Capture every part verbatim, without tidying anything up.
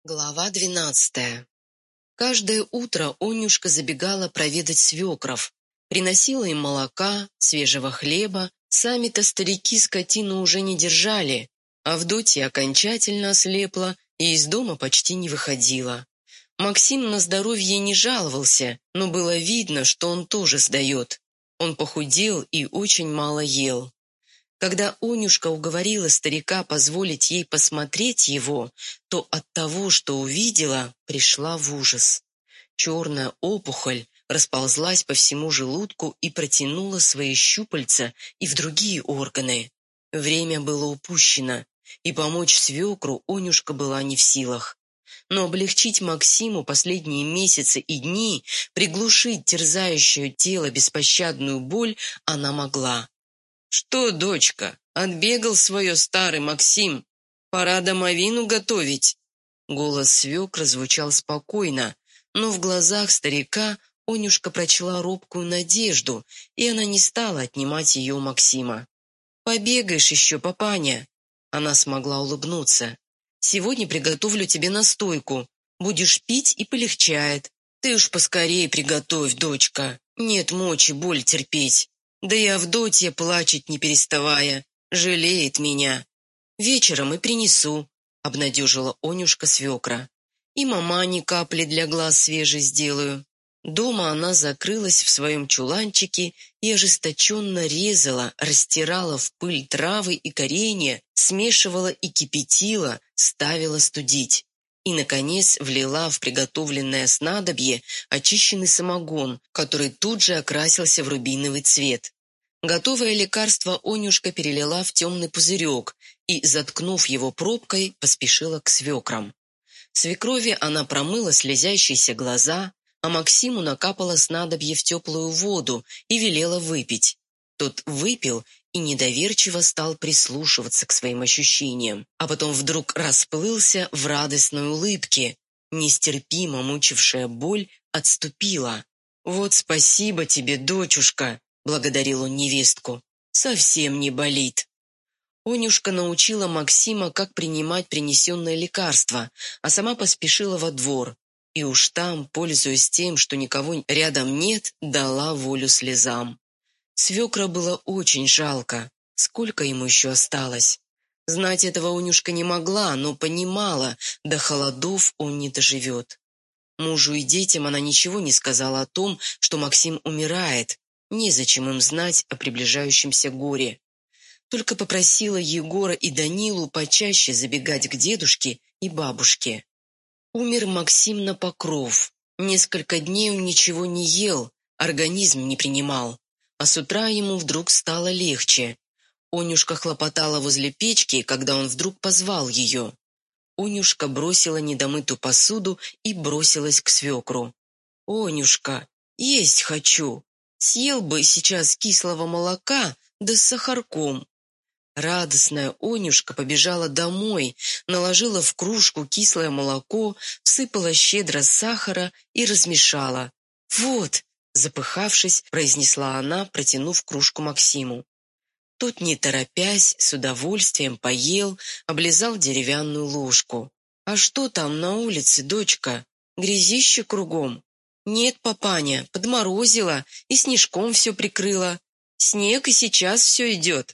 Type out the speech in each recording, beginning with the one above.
Глава двенадцатая. Каждое утро Онюшка забегала проведать свекров, приносила им молока, свежего хлеба. Сами-то старики скотину уже не держали, а Авдотья окончательно ослепла и из дома почти не выходила. Максим на здоровье не жаловался, но было видно, что он тоже сдает. Он похудел и очень мало ел. Когда Онюшка уговорила старика позволить ей посмотреть его, то от того, что увидела, пришла в ужас. Черная опухоль расползлась по всему желудку и протянула свои щупальца и в другие органы. Время было упущено, и помочь свекру Онюшка была не в силах. Но облегчить Максиму последние месяцы и дни, приглушить терзающее тело беспощадную боль она могла. «Что, дочка, отбегал свое старый Максим? Пора домовину готовить!» Голос свекра звучал спокойно, но в глазах старика Онюшка прочла робкую надежду, и она не стала отнимать ее у Максима. «Побегаешь еще, папаня!» Она смогла улыбнуться. «Сегодня приготовлю тебе настойку. Будешь пить, и полегчает. Ты уж поскорее приготовь, дочка. Нет мочи боль терпеть. Да и Авдотья плачет, не переставая, жалеет меня. Вечером и принесу», — обнадежила Онюшка свекра. «И мамане капли для глаз свежей сделаю». Дома она закрылась в своем чуланчике и ожесточенно резала, растирала в пыль травы и коренья, смешивала и кипятила, ставила студить. И, наконец, влила в приготовленное снадобье очищенный самогон, который тут же окрасился в рубиновый цвет. Готовое лекарство Онюшка перелила в темный пузырек и, заткнув его пробкой, поспешила к свекрам. Свекрови она промыла слезящиеся глаза, а Максиму накапала снадобье в теплую воду и велела выпить. Тот выпил и недоверчиво стал прислушиваться к своим ощущениям, а потом вдруг расплылся в радостной улыбке. Нестерпимо мучившая боль отступила. «Вот спасибо тебе, дочушка!» — благодарил он невестку. «Совсем не болит». Онюшка научила Максима, как принимать принесенное лекарство, а сама поспешила во двор. И уж там, пользуясь тем, что никого рядом нет, дала волю слезам. Свекра было очень жалко. Сколько ему еще осталось? Знать этого Онюшка не могла, но понимала, до холодов он не доживет. Мужу и детям она ничего не сказала о том, что Максим умирает. Незачем им знать о приближающемся горе. Только попросила Егора и Данилу почаще забегать к дедушке и бабушке. Умер Максим на покров. Несколько дней он ничего не ел, организм не принимал. А с утра ему вдруг стало легче. Онюшка хлопотала возле печки, когда он вдруг позвал ее. Онюшка бросила недомытую посуду и бросилась к свекру. «Онюшка, есть хочу. Съел бы сейчас кислого молока, да с сахарком». Радостная Онюшка побежала домой, наложила в кружку кислое молоко, всыпала щедро сахара и размешала. «Вот», — запыхавшись, произнесла она, протянув кружку Максиму. Тот, не торопясь, с удовольствием поел, облизал деревянную ложку. «А что там на улице, дочка? Грязище кругом?» «Нет, папаня, подморозило и снежком все прикрыло. Снег и сейчас все идет».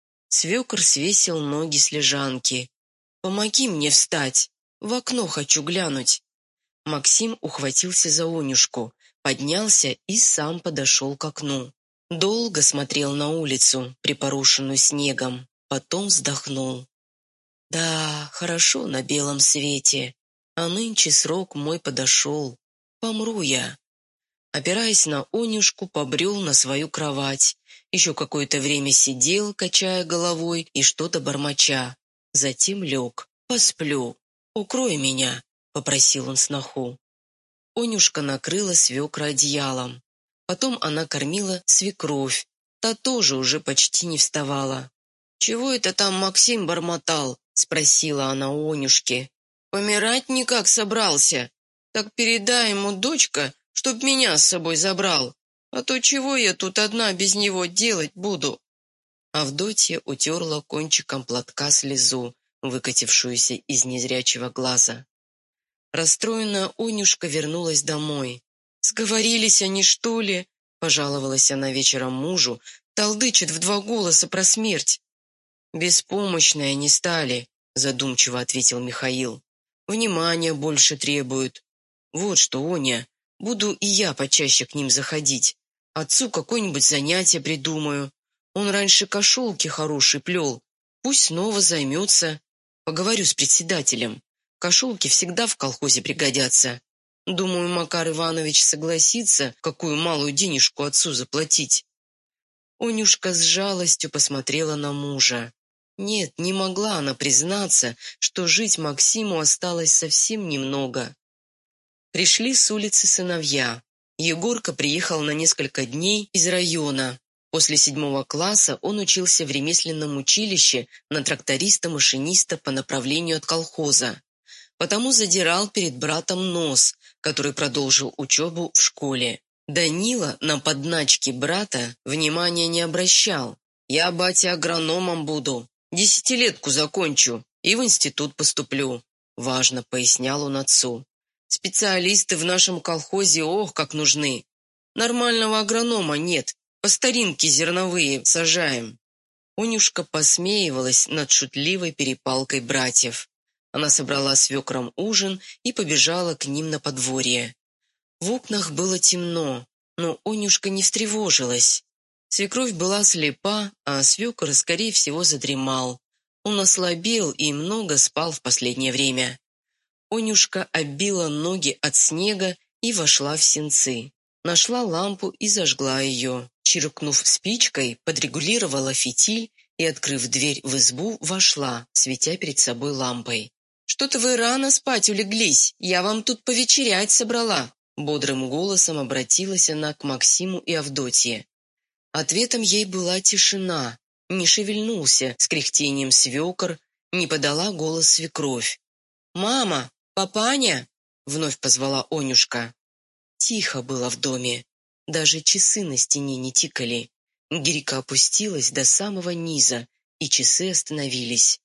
Свекр свесил ноги с лежанки. «Помоги мне встать, в окно хочу глянуть». Максим ухватился за Онюшку, поднялся и сам подошел к окну. Долго смотрел на улицу, припорошенную снегом, потом вздохнул. «Да, хорошо на белом свете, а нынче срок мой подошел. Помру я». Опираясь на Онюшку, побрел на свою кровать. Еще какое-то время сидел, качая головой и что-то бормоча. Затем лег. «Посплю. Укрой меня», — попросил он сноху. Онюшка накрыла свекра одеялом. Потом она кормила свекровь. Та тоже уже почти не вставала. «Чего это там Максим бормотал?» — спросила она у Онюшки. «Помирать никак собрался. Так передай ему, дочка, чтоб меня с собой забрал. А то чего я тут одна без него делать буду?» Авдотья утерла кончиком платка слезу, выкатившуюся из незрячего глаза. Расстроенная Онюшка вернулась домой. «Сговорились они, что ли?» — пожаловалась она вечером мужу. «Толдычат в два голоса про смерть». «Беспомощные они стали», — задумчиво ответил Михаил. «Внимания больше требуют. Вот что, Оня, буду и я почаще к ним заходить. Отцу какое-нибудь занятие придумаю. Он раньше кошелки хорошие плел. Пусть снова займется. Поговорю с председателем. Кошелки всегда в колхозе пригодятся. Думаю, Макар Иванович согласится, какую малую денежку отцу заплатить». Онюшка с жалостью посмотрела на мужа. Нет, не могла она признаться, что жить Максиму осталось совсем немного. Пришли с улицы сыновья. Егорка приехал на несколько дней из района. После седьмого класса он учился в ремесленном училище на тракториста-машиниста по направлению от колхоза. Потому задирал перед братом нос, который продолжил учебу в школе. Данила на подначки брата внимания не обращал. «Я, батя, агрономом буду. Десятилетку закончу и в институт поступлю», — важно пояснял он отцу. «Специалисты в нашем колхозе ох, как нужны. Нормального агронома нет, по старинке зерновые сажаем». Онюшка посмеивалась над шутливой перепалкой братьев. Она собрала свекрам ужин и побежала к ним на подворье. В окнах было темно, но Онюшка не встревожилась. Свекровь была слепа, а свекор, скорее всего, задремал. Он ослабел и много спал в последнее время. Онюшка оббила ноги от снега и вошла в сенцы. Нашла лампу и зажгла ее. Чиркнув спичкой, подрегулировала фитиль и, открыв дверь в избу, вошла, светя перед собой лампой. «Что-то вы рано спать улеглись, я вам тут повечерять собрала», бодрым голосом обратилась она к Максиму и Авдотье. Ответом ей была тишина. Не шевельнулся с кряхтением свекор, не подала голос свекровь. «Мама! Папаня!» — вновь позвала Онюшка. Тихо было в доме. Даже часы на стене не тикали. Гирька опустилась до самого низа, и часы остановились.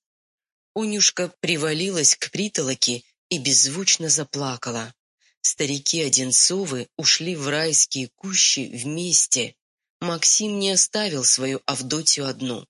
Онюшка привалилась к притолоке и беззвучно заплакала. Старики Одинцовы ушли в райские кущи вместе. Максим не оставил свою Авдотью одну.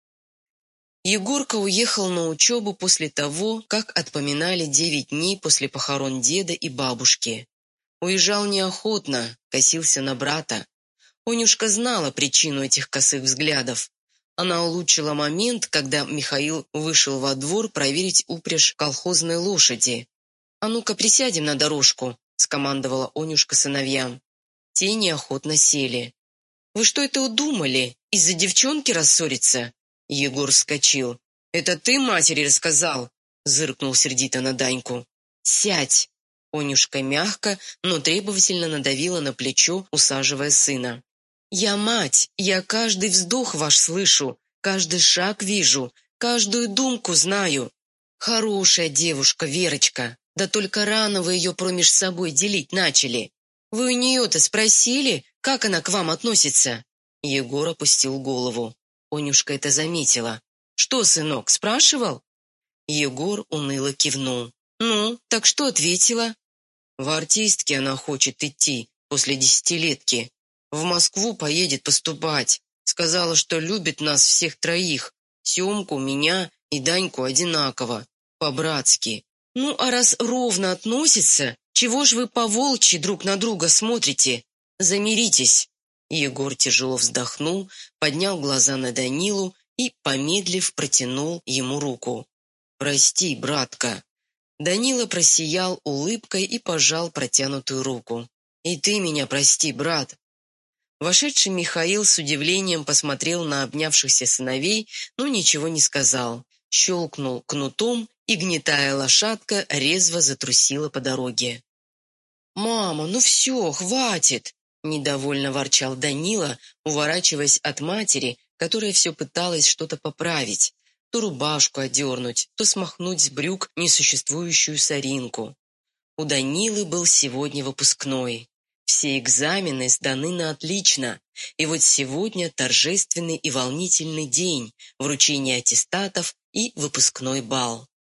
Егорка уехал на учебу после того, как отпоминали девять дней после похорон деда и бабушки. Уезжал неохотно, косился на брата. Онюшка знала причину этих косых взглядов. Она улучшила момент, когда Михаил вышел во двор проверить упряжь колхозной лошади. «А ну-ка, присядем на дорожку», — скомандовала Онюшка сыновьям. Те неохотно сели. «Вы что это удумали? Из-за девчонки рассориться?» Егор вскочил. «Это ты матери рассказал?» — зыркнул сердито на Даньку. «Сядь!» Онюшка мягко, но требовательно надавила на плечо, усаживая сына. «Я мать, я каждый вздох ваш слышу, каждый шаг вижу, каждую думку знаю. Хорошая девушка, Верочка, да только рано вы ее промеж собой делить начали. Вы у нее-то спросили, как она к вам относится?» Егор опустил голову. Онюшка это заметила. «Что, сынок, спрашивал?» Егор уныло кивнул. «Ну, так что ответила?» «В артистке она хочет идти после десятилетки. В Москву поедет поступать. Сказала, что любит нас всех троих. Семку, меня и Даньку одинаково, по-братски. Ну, а раз ровно относится, чего ж вы по-волчьи друг на друга смотрите? Замиритесь!» Егор тяжело вздохнул, поднял глаза на Данилу и, помедлив, протянул ему руку. «Прости, братка». Данила просиял улыбкой и пожал протянутую руку. «И ты меня прости, брат». Вошедший Михаил с удивлением посмотрел на обнявшихся сыновей, но ничего не сказал. Щелкнул кнутом, и гнетая лошадка резво затрусила по дороге. «Мама, ну все, хватит!» — недовольно ворчал Данила, уворачиваясь от матери, которая все пыталась что-то поправить. То рубашку одернуть, то смахнуть с брюк несуществующую соринку. У Данилы был сегодня выпускной. Все экзамены сданы на отлично, и вот сегодня торжественный и волнительный день, вручение аттестатов и выпускной бал.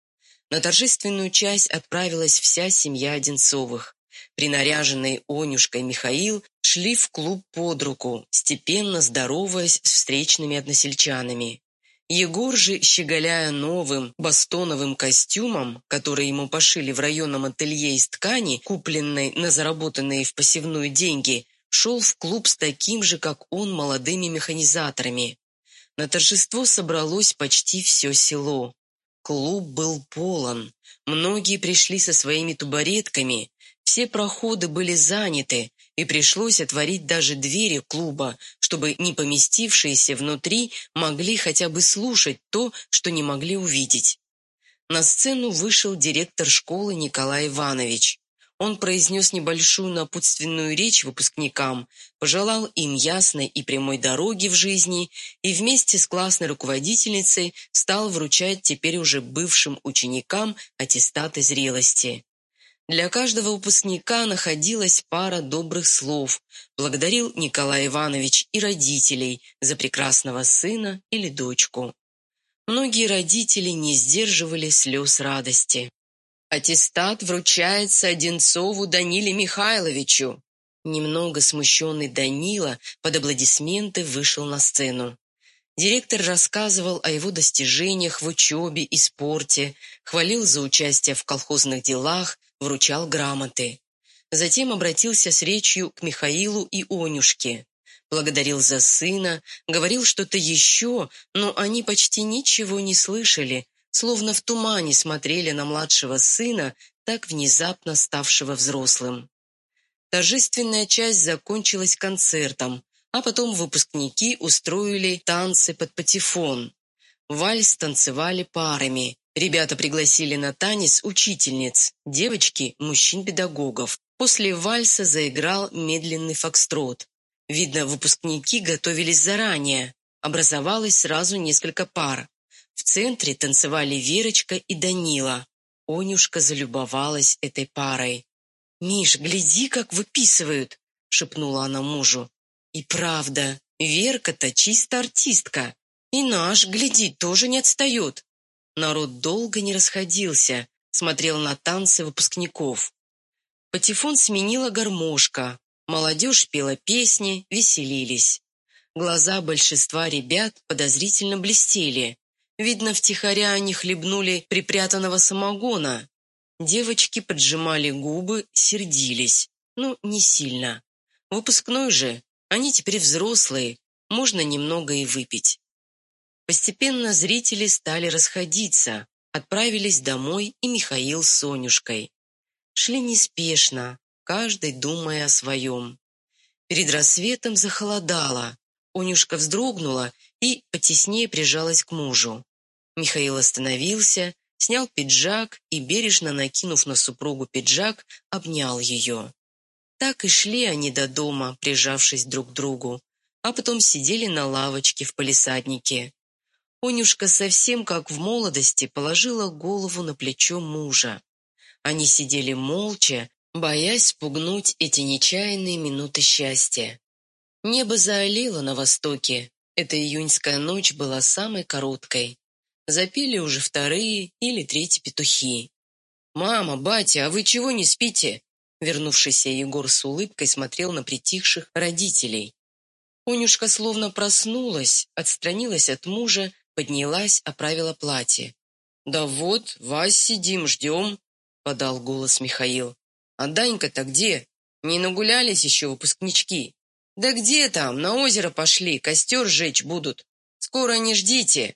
На торжественную часть отправилась вся семья Одинцовых. Принаряженный Онюшкой Михаил шли в клуб под руку, степенно здороваясь с встречными односельчанами. Егор же, щеголяя новым бастоновым костюмом, который ему пошили в районном ателье из ткани, купленной на заработанные в посевную деньги, шел в клуб с таким же, как он, молодыми механизаторами. На торжество собралось почти все село. Клуб был полон. Многие пришли со своими тубаретками. Все проходы были заняты, и пришлось отворить даже двери клуба, чтобы не поместившиеся внутри могли хотя бы слушать то, что не могли увидеть. На сцену вышел директор школы Николай Иванович. Он произнес небольшую напутственную речь выпускникам, пожелал им ясной и прямой дороги в жизни и вместе с классной руководительницей стал вручать теперь уже бывшим ученикам аттестаты зрелости. Для каждого выпускника находилась пара добрых слов. Благодарил Николай Иванович и родителей за прекрасного сына или дочку. Многие родители не сдерживали слез радости. «Аттестат вручается Одинцову Даниле Михайловичу». Немного смущенный Данила под аплодисменты вышел на сцену. Директор рассказывал о его достижениях в учебе и спорте, хвалил за участие в колхозных делах, вручал грамоты. Затем обратился с речью к Михаилу и Онюшке. Благодарил за сына, говорил что-то еще, но они почти ничего не слышали, словно в тумане смотрели на младшего сына, так внезапно ставшего взрослым. Торжественная часть закончилась концертом, а потом выпускники устроили танцы под патефон. Вальс танцевали парами. Ребята пригласили на танец учительниц, девочки – мужчин-педагогов. После вальса заиграл медленный фокстрот. Видно, выпускники готовились заранее. Образовалось сразу несколько пар. В центре танцевали Верочка и Данила. Онюшка залюбовалась этой парой. «Миш, гляди, как выписывают!» – шепнула она мужу. «И правда, Верка-то чисто артистка. И наш, гляди, тоже не отстает». Народ долго не расходился, смотрел на танцы выпускников. Патефон сменила гармошка. Молодежь пела песни, веселились. Глаза большинства ребят подозрительно блестели. Видно, втихаря они хлебнули припрятанного самогона. Девочки поджимали губы, сердились. Ну, не сильно. Выпускной же, они теперь взрослые, можно немного и выпить. Постепенно зрители стали расходиться, отправились домой и Михаил с Сонюшкой. Шли неспешно, каждый думая о своем. Перед рассветом захолодало. Онюшка вздрогнула и потеснее прижалась к мужу. Михаил остановился, снял пиджак и, бережно накинув на супругу пиджак, обнял ее. Так и шли они до дома, прижавшись друг к другу, а потом сидели на лавочке в палисаднике. Онюшка совсем как в молодости положила голову на плечо мужа. Они сидели молча, боясь спугнуть эти нечаянные минуты счастья. Небо заолело на востоке. Эта июньская ночь была самой короткой. Запели уже вторые или третьи петухи. «Мама, батя, а вы чего не спите?» Вернувшийся Егор с улыбкой смотрел на притихших родителей. Онюшка словно проснулась, отстранилась от мужа, поднялась, оправила платье. «Да вот, Вась сидим, ждем», — подал голос Михаил. «А Данька-то где? Не нагулялись еще выпускнички?» «Да где там? На озеро пошли, костер жечь будут. Скоро не ждите».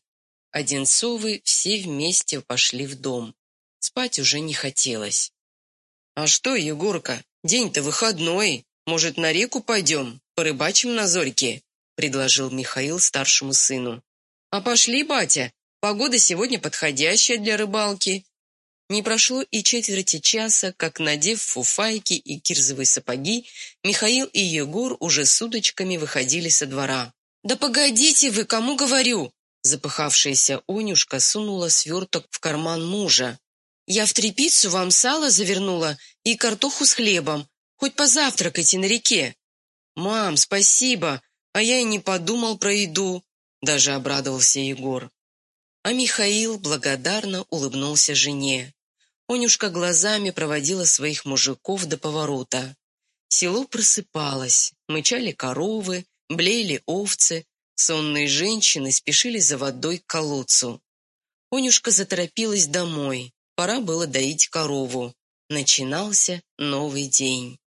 Одинцовы все вместе пошли в дом. Спать уже не хотелось. «А что, Егорка, день-то выходной. Может, на реку пойдем, порыбачим на зорьке?» — предложил Михаил старшему сыну. «А пошли, батя, погода сегодня подходящая для рыбалки». Не прошло и четверти часа, как, надев фуфайки и кирзовые сапоги, Михаил и Егор уже с удочками выходили со двора. «Да погодите вы, кому говорю!» Запыхавшаяся Онюшка сунула сверток в карман мужа. «Я в тряпицу вам сало завернула и картоху с хлебом. Хоть позавтракайте на реке». «Мам, спасибо, а я и не подумал про еду», — даже обрадовался Егор. А Михаил благодарно улыбнулся жене. Онюшка глазами проводила своих мужиков до поворота. Село просыпалось, мычали коровы, блеяли овцы, сонные женщины спешили за водой к колодцу. Онюшка заторопилась домой, пора было доить корову. Начинался новый день.